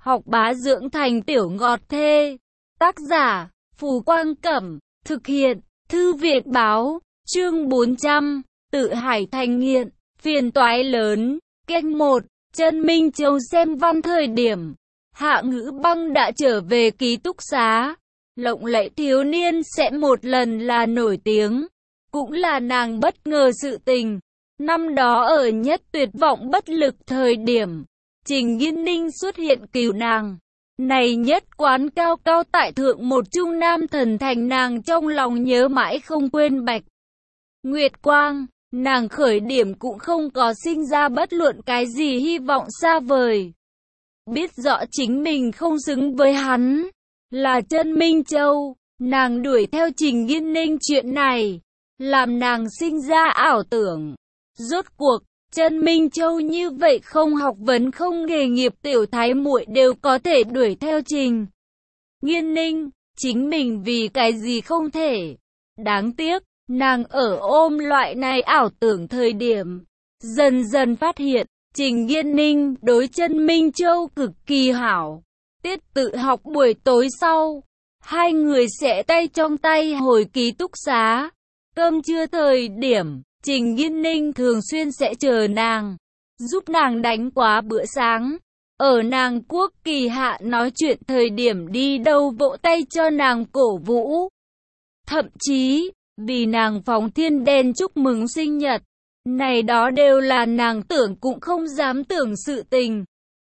học bá dưỡng thành tiểu ngọt thê. Tác giả, Phù Quang Cẩm, thực hiện, Thư viện báo, chương 400, tự hải thành nghiện, phiền toái lớn, kênh 1, Chân Minh Châu xem văn thời điểm. Hạ Ngữ Băng đã trở về ký túc xá. Lộng lẫy thiếu niên sẽ một lần là nổi tiếng, cũng là nàng bất ngờ sự tình. Năm đó ở nhất tuyệt vọng bất lực thời điểm, Trình Nghiên Ninh xuất hiện cứu nàng. Này nhất quán cao cao tại thượng một trung nam thần thành, nàng trong lòng nhớ mãi không quên Bạch Nguyệt Quang. Nàng khởi điểm cũng không có sinh ra bất luận cái gì hy vọng xa vời. Biết rõ chính mình không xứng với hắn, là Chân Minh Châu. Nàng đuổi theo Trình Nghiên Ninh chuyện này, làm nàng sinh ra ảo tưởng. Rốt cuộc, Chân Minh Châu như vậy không học vấn không nghề nghiệp tiểu thái muội đều có thể đuổi theo Trình Nghiên Ninh, chính mình vì cái gì không thể. Đáng tiếc, nàng ở ôm loại này ảo tưởng thời điểm, dần dần phát hiện, Trình Nghiên Ninh đối Chân Minh Châu cực kỳ hảo. Tiết tự học buổi tối sau, hai người sẽ tay trong tay hồi ký túc xá. Cơm trưa thời điểm, Trình Nghiên Ninh thường xuyên sẽ chờ nàng, giúp nàng đánh quá bữa sáng. Ở nàng quốc kỳ hạ nói chuyện thời điểm đi đâu vỗ tay cho nàng cổ vũ. Thậm chí, vì nàng phóng thiên đèn chúc mừng sinh nhật. Này đó đều là nàng tưởng cũng không dám tưởng sự tình.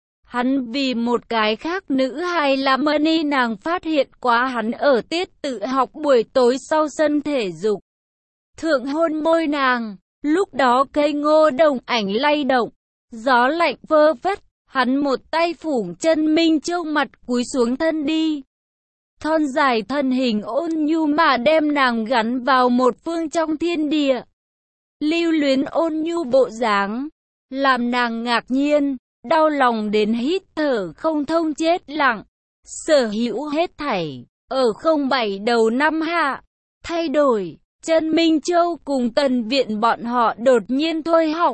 Hắn vì một cái khác nữ hài là Money, nàng phát hiện quá hắn ở tiết tự học buổi tối sau sân thể dục thượng hôn môi nàng. Lúc đó cây ngô đồng ảnh lay động, gió lạnh vơ vét, hắn một tay phủ Chân Minh Châu mặt cúi xuống thân đi. Thon dài thân hình ôn nhu mà đem nàng gắn vào một phương trong thiên địa. Lưu luyến ôn nhu bộ dáng, làm nàng ngạc nhiên, đau lòng đến hít thở không thông, chết lặng. Sở hữu hết thảy, ở 07 đầu năm hạ, thay đổi. Chân Minh Châu cùng Tần Viện bọn họ đột nhiên thôi học,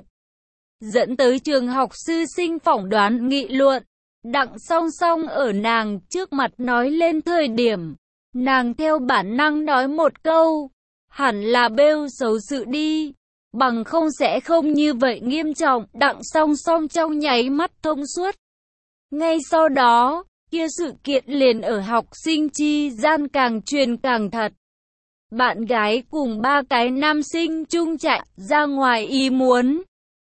dẫn tới trường học sư sinh phỏng đoán nghị luận. Đặng Song Song ở nàng trước mặt nói lên thời điểm, nàng theo bản năng nói một câu, hẳn là bêu xấu sự đi, bằng không sẽ không như vậy nghiêm trọng. Đặng Song Song trong nháy mắt thông suốt. Ngay sau đó, kia sự kiện liền ở học sinh chi gian càng truyền càng thật. Bạn gái cùng 3 cái nam sinh chung chạy ra ngoài ý muốn.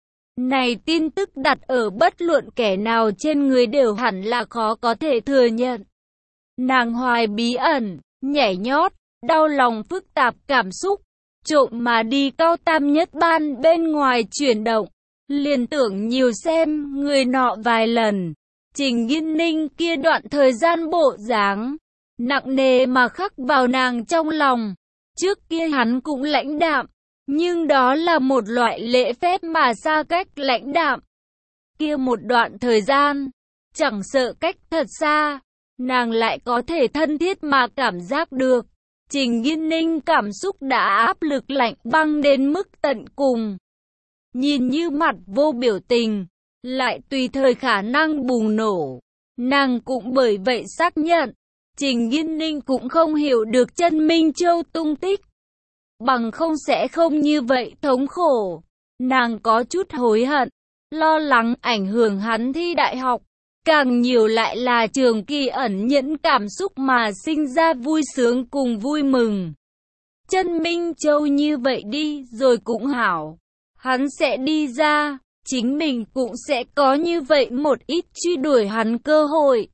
Này tin tức đặt ở bất luận kẻ nào trên người đều hẳn là khó có thể thừa nhận. Nàng hoài bí ẩn, nhảy nhót, đau lòng phức tạp cảm xúc, trộm mà đi cao tam nhất ban bên ngoài chuyển động, liền tưởng nhiều xem người nọ vài lần. Trình Nghiên Ninh kia đoạn thời gian bộ dáng, nặng nề mà khắc vào nàng trong lòng. Trước kia hắn cũng lãnh đạm, nhưng đó là một loại lễ phép mà xa cách lãnh đạm. Kia một đoạn thời gian, chẳng sợ cách thật xa, nàng lại có thể thân thiết mà cảm giác được. Trình Nghiên Ninh cảm xúc đã áp lực lạnh băng đến mức tận cùng. Nhìn như mặt vô biểu tình, lại tùy thời khả năng bùng nổ. Nàng cũng bởi vậy xác nhận, Trình Nghiên Ninh cũng không hiểu được Chân Minh Châu tung tích. Bằng không sẽ không như vậy thống khổ. Nàng có chút hối hận, lo lắng ảnh hưởng hắn thi đại học. Càng nhiều lại là trường kỳ ẩn nhẫn cảm xúc mà sinh ra vui sướng cùng vui mừng. Chân Minh Châu như vậy đi rồi cũng hảo. Hắn sẽ đi ra, chính mình cũng sẽ có như vậy một ít truy đuổi hắn cơ hội.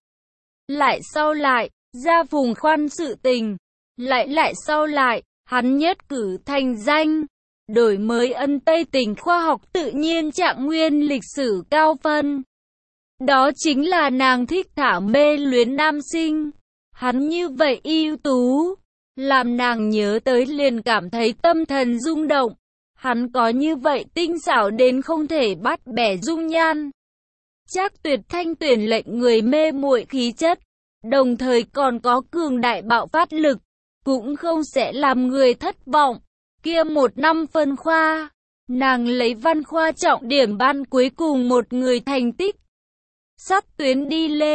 Lại sau lại, ra Phùng Khoan sự tình. Lại sau lại, hắn nhất cử thành danh. Đổi mới ân Tây Tình khoa học tự nhiên trạng nguyên lịch sử cao phân. Đó chính là nàng thích thả mê luyến nam sinh. Hắn như vậy ưu tú, làm nàng nhớ tới liền cảm thấy tâm thần rung động. Hắn có như vậy tinh xảo đến không thể bắt bẻ dung nhan. Trác Tuyệt thanh tuyển lệnh người mê muội khí chất, đồng thời còn có cường đại bạo phát lực, cũng không sẽ làm người thất vọng. Kia một năm phân khoa, nàng lấy văn khoa trọng điểm ban cuối cùng một người thành tích. Sắp tuyến đi lên,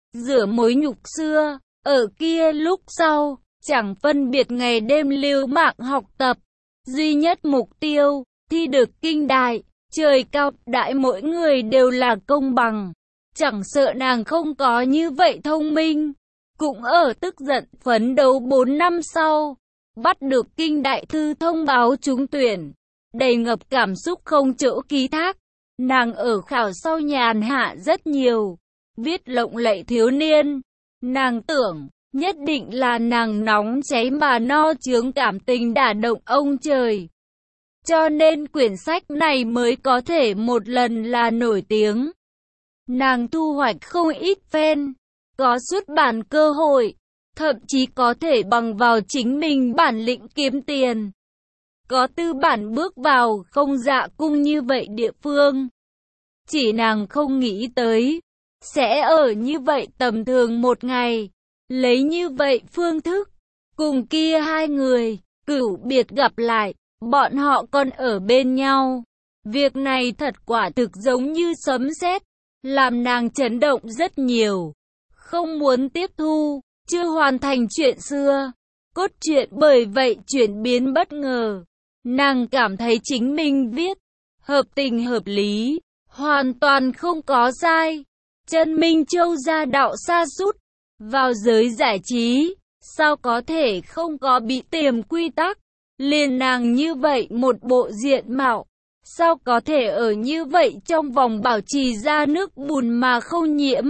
rửa mối nhục xưa, ở kia lúc sau, chẳng phân biệt ngày đêm liều mạng học tập, duy nhất mục tiêu, thi được kinh đại, trời cao, đại mỗi người đều là công bằng, chẳng sợ nàng không có như vậy thông minh, cũng ở tức giận phấn đấu 4 năm sau, bắt được kinh đại thư thông báo trúng tuyển, đầy ngập cảm xúc không chỗ ký thác, nàng ở khảo sau nhàn hạ rất nhiều, viết lộng lẫy thiếu niên, nàng tưởng, nhất định là nàng nóng cháy mà no chướng cảm tình đả động ông trời. Cho nên quyển sách này mới có thể một lần là nổi tiếng. Nàng thu hoạch không ít fan, có xuất bản cơ hội, thậm chí có thể bằng vào chính mình bản lĩnh kiếm tiền. Có tư bản bước vào không dạ cung như vậy địa phương. Chỉ nàng không nghĩ tới, sẽ ở như vậy tầm thường một ngày, lấy như vậy phương thức, cùng kia hai người, cửu biệt gặp lại, bọn họ còn ở bên nhau. Việc này thật quả thực giống như sấm sét, làm nàng chấn động rất nhiều. Không muốn tiếp thu, chưa hoàn thành chuyện xưa. Cốt truyện bởi vậy chuyển biến bất ngờ. Nàng cảm thấy chính mình viết, hợp tình hợp lý, hoàn toàn không có sai. Chân Minh Châu ra đạo sa sút vào giới giải trí, sao có thể không có bị tiềm quy tắc. Liền nàng như vậy một bộ diện mạo, sao có thể ở như vậy trong vòng bảo trì ra nước bùn mà không nhiễm.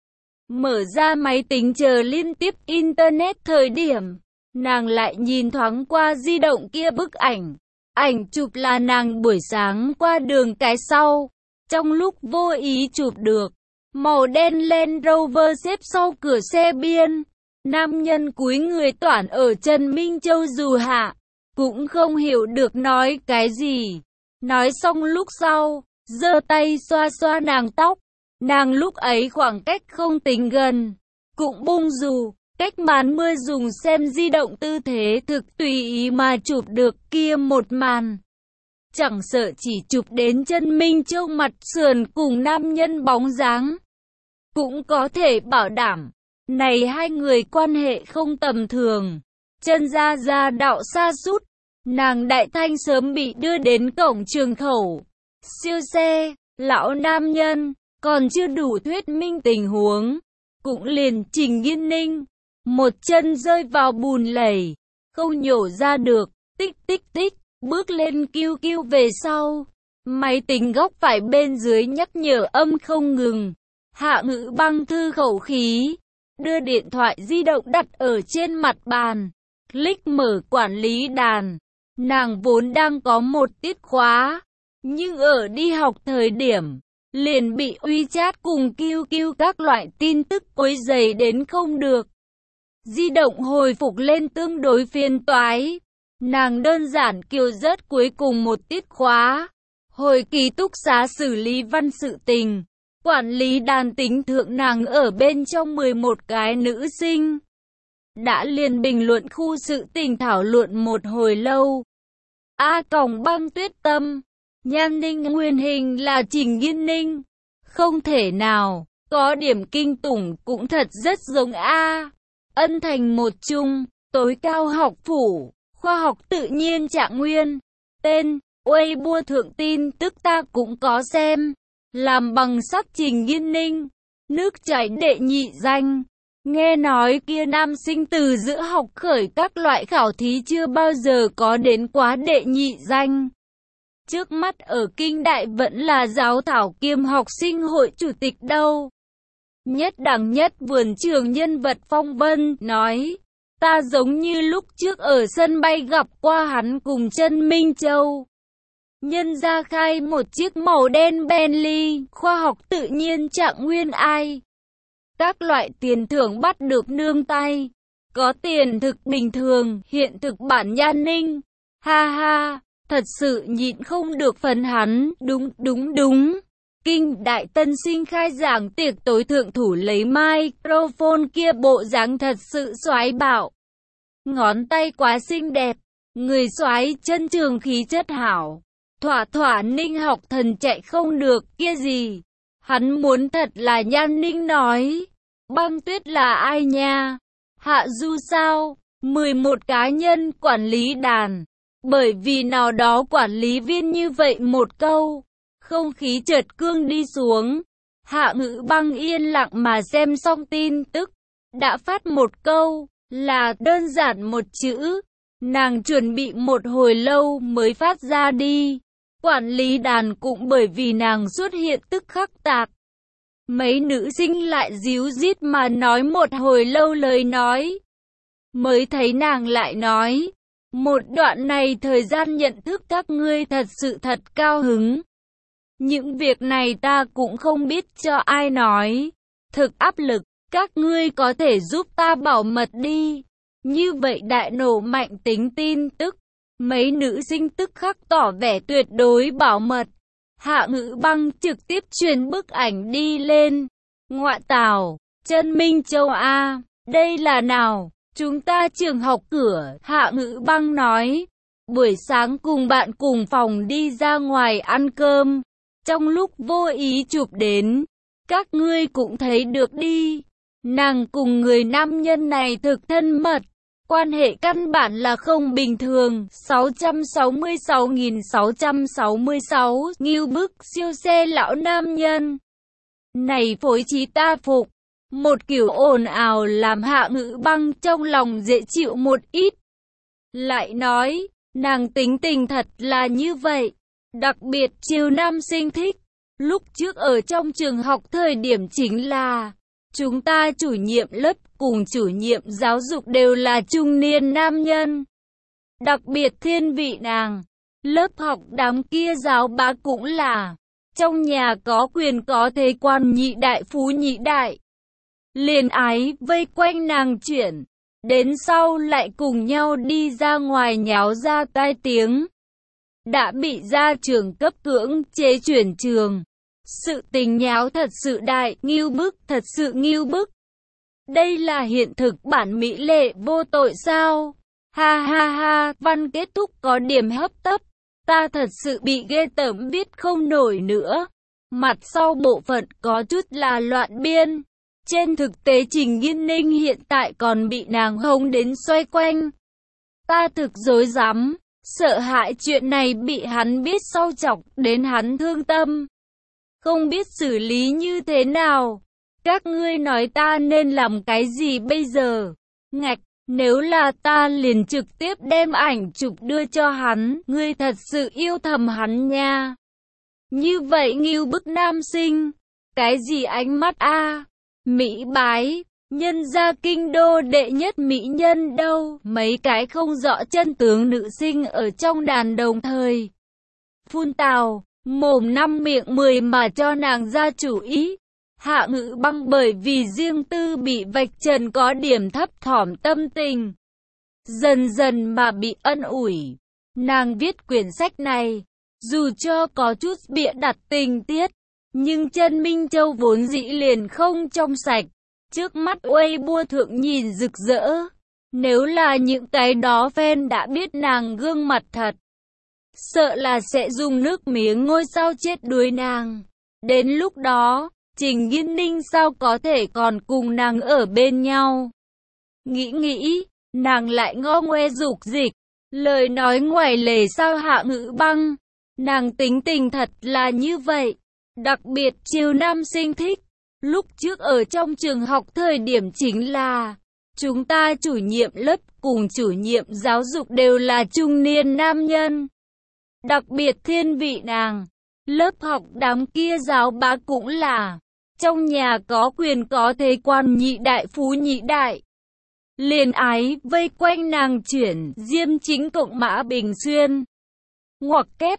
Mở ra máy tính chờ liên tiếp internet thời điểm, nàng lại nhìn thoáng qua di động kia bức ảnh. Ảnh chụp là nàng buổi sáng qua đường cái sau, trong lúc vô ý chụp được. Màu đen Land Rover xếp sau cửa xe biên, nam nhân cúi người toản ở Trần Minh Châu dù hạ, cũng không hiểu được nói cái gì. Nói xong lúc sau, giơ tay xoa xoa nàng tóc, nàng lúc ấy khoảng cách không tính gần, cũng bung dù, cách màn mưa dùng xem di động tư thế thực tùy ý mà chụp được kia một màn. Chẳng sợ chỉ chụp đến Trần Minh Châu mặt sườn cùng nam nhân bóng dáng, cũng có thể bảo đảm, này hai người quan hệ không tầm thường. Chân ra đạo sa sút, nàng Đại Thanh sớm bị đưa đến cổng trường khẩu. Siêu xe, lão nam nhân, còn chưa đủ thuyết minh tình huống. Cũng liền Trình Nghiên Ninh, một chân rơi vào bùn lầy, không nhổ ra được, tích tích tích, bước lên kêu kêu về sau. Máy tính góc phải bên dưới nhắc nhở âm không ngừng. Hạ Ngữ Băng thư khẩu khí, đưa điện thoại di động đặt ở trên mặt bàn, click mở quản lý đàn. Nàng vốn đang có một tiết khóa, nhưng ở đi học thời điểm, liền bị WeChat cùng QQ các loại tin tức quấy rầy đến không được. Di động hồi phục lên tương đối phiền toái. Nàng đơn giản kêu rớt cuối cùng một tiết khóa, hồi ký túc xá xử lý văn sự tình. Quản lý đàn tính thượng nàng ở bên trong 11 cái nữ sinh. Đã liền bình luận khu sự tình thảo luận một hồi lâu. Băng Tuyết Tâm, Nhan Ninh nguyên hình là Trình Nghiên Ninh. Không thể nào, có điểm kinh tủng cũng thật rất giống Ân Thành một chung, tối cao học phủ, khoa học tự nhiên Trạng Nguyên. Tên, Weibo thượng tin tức ta cũng có xem. Làm bằng sắc Trình Nghiên Ninh, nước chảy đệ nhị danh. Nghe nói kia nam sinh từ giữa học khởi các loại khảo thí chưa bao giờ có đến quá đệ nhị danh. Trước mắt ở kinh đại vẫn là giáo thảo kiêm học sinh hội chủ tịch đâu. Nhất đẳng nhất vườn trường nhân vật phong vân nói, ta giống như lúc trước ở sân bay gặp qua hắn cùng Trần Minh Châu. Nhân ra khai một chiếc màu đen Bentley, khoa học tự nhiên Trạng Nguyên ai. Các loại tiền thưởng bắt được nương tay. Có tiền thực bình thường, hiện thực bản Nhan Ninh. Ha ha, thật sự nhịn không được phấn hắn, đúng. Kinh đại tân sinh khai giảng tiệc tối thượng thủ lấy microphone kia bộ dáng thật sự soái bạo. Ngón tay quá xinh đẹp, người soái chân trường khí chất hảo. Thỏa Ninh học thần chạy không được kia gì. Hắn muốn thật là Nhan Ninh nói. Băng Tuyết là ai nha? Hạ Du sao? 11 cá nhân quản lý đàn. Bởi vì nào đó quản lý viên như vậy một câu, không khí chợt cương đi xuống. Hạ Ngữ Băng yên lặng mà xem xong tin tức, đã phát một câu, là đơn giản một chữ. Nàng chuẩn bị một hồi lâu mới phát ra đi. Quản lý đàn cũng bởi vì nàng xuất hiện tức khắc tạc. Mấy nữ sinh lại díu dít mà nói một hồi lâu lời nói. Mới thấy nàng lại nói, một đoạn này thời gian nhận thức các ngươi thật sự thật cao hứng. Những việc này ta cũng không biết cho ai nói. Thực áp lực, các ngươi có thể giúp ta bảo mật đi. Như vậy đại nổ mạnh tính tin tức. Mấy nữ sinh tức khắc tỏ vẻ tuyệt đối bảo mật. Hạ Ngữ Băng trực tiếp truyền bức ảnh đi lên. Ngoại tảo, Chân Minh Châu A, đây là nào? Chúng ta trường học cửa, Hạ Ngữ Băng nói. Buổi sáng cùng bạn cùng phòng đi ra ngoài ăn cơm. Trong lúc vô ý chụp đến, các ngươi cũng thấy được đi. Nàng cùng người nam nhân này thực thân mật. Quan hệ căn bản là không bình thường. 666.666 Ngưu bức siêu xe lão nam nhân. Này phối trí ta phục. Một kiểu ồn ào làm Hạ Ngữ Băng trong lòng dễ chịu một ít. Lại nói, nàng tính tình thật là như vậy. Đặc biệt chiều nam sinh thích. Lúc trước ở trong trường học thời điểm chính là chúng ta chủ nhiệm lớp cùng chủ nhiệm giáo dục đều là trung niên nam nhân. Đặc biệt thiên vị nàng. Lớp học đám kia giáo bá cũng là trong nhà có quyền có thế quan nhị đại phú nhị đại. Liền ái vây quanh nàng chuyển. Đến sau lại cùng nhau đi ra ngoài nháo ra tai tiếng. Đã bị gia trưởng cấp cưỡng chế chuyển trường. Sự tình nháo thật sự đại, ngưu bức, thật sự ngưu bức. Đây là hiện thực bản mỹ lệ vô tội sao? Ha ha ha, văn kết thúc có điểm hấp tấp. Ta thật sự bị ghê tởm viết không nổi nữa. Mặt sau bộ phận có chút là loạn biên. Trên thực tế Trình Nghiên Ninh hiện tại còn bị nàng hống đến xoay quanh. Ta thực rối rắm, sợ hãi chuyện này bị hắn biết sau chọc đến hắn thương tâm. Không biết xử lý như thế nào. Các ngươi nói ta nên làm cái gì bây giờ? Ngạch, nếu là ta liền trực tiếp đem ảnh chụp đưa cho hắn. Ngươi thật sự yêu thầm hắn nha. Như vậy ngưu bức nam sinh. Cái gì ánh mắt a? Mỹ bái, nhân gia kinh đô đệ nhất mỹ nhân đâu. Mấy cái không rõ chân tướng nữ sinh ở trong đàn đồng thời phun tào, mồm năm miệng 10 mà cho nàng ra chủ ý. Hạ Ngữ Băng bởi vì riêng tư bị vạch trần có điểm thấp thỏm tâm tình, dần dần mà bị ân ủi. Nàng viết quyển sách này, dù cho có chút bịa đặt tình tiết, nhưng Chân Minh Châu vốn dĩ liền không trong sạch. Trước mắt Weibo thượng nhìn rực rỡ. Nếu là những cái đó fan đã biết nàng gương mặt thật, sợ là sẽ dùng nước miếng ngôi sao chết đuối nàng. Đến lúc đó, Trình Nghiên Ninh sao có thể còn cùng nàng ở bên nhau. Nghĩ, nàng lại ngo ngoe dục dịch. Lời nói ngoài lề sao Hạ Ngữ Băng. Nàng tính tình thật là như vậy. Đặc biệt chiều nam sinh thích. Lúc trước ở trong trường học thời điểm chính là chúng ta chủ nhiệm lớp cùng chủ nhiệm giáo dục đều là trung niên nam nhân. Đặc biệt thiên vị nàng. Lớp học đám kia giáo bá cũng là trong nhà có quyền có thế quan nhị đại phú nhị đại. Liền ái vây quanh nàng chuyển diêm chính cộng mã Bình Xuyên. Ngoặc kép,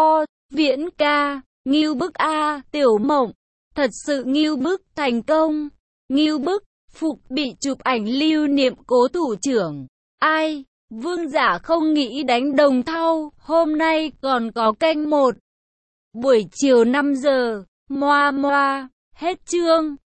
Viễn ca, ngưu bức a, Tiểu Mộng. Thật sự ngưu bức thành công. Ngưu bức, phục bị chụp ảnh lưu niệm cố thủ trưởng. Ai, Vương Giả không nghĩ đánh đồng thau, hôm nay còn có canh 1. Buổi chiều 5 giờ, moa, hết chương.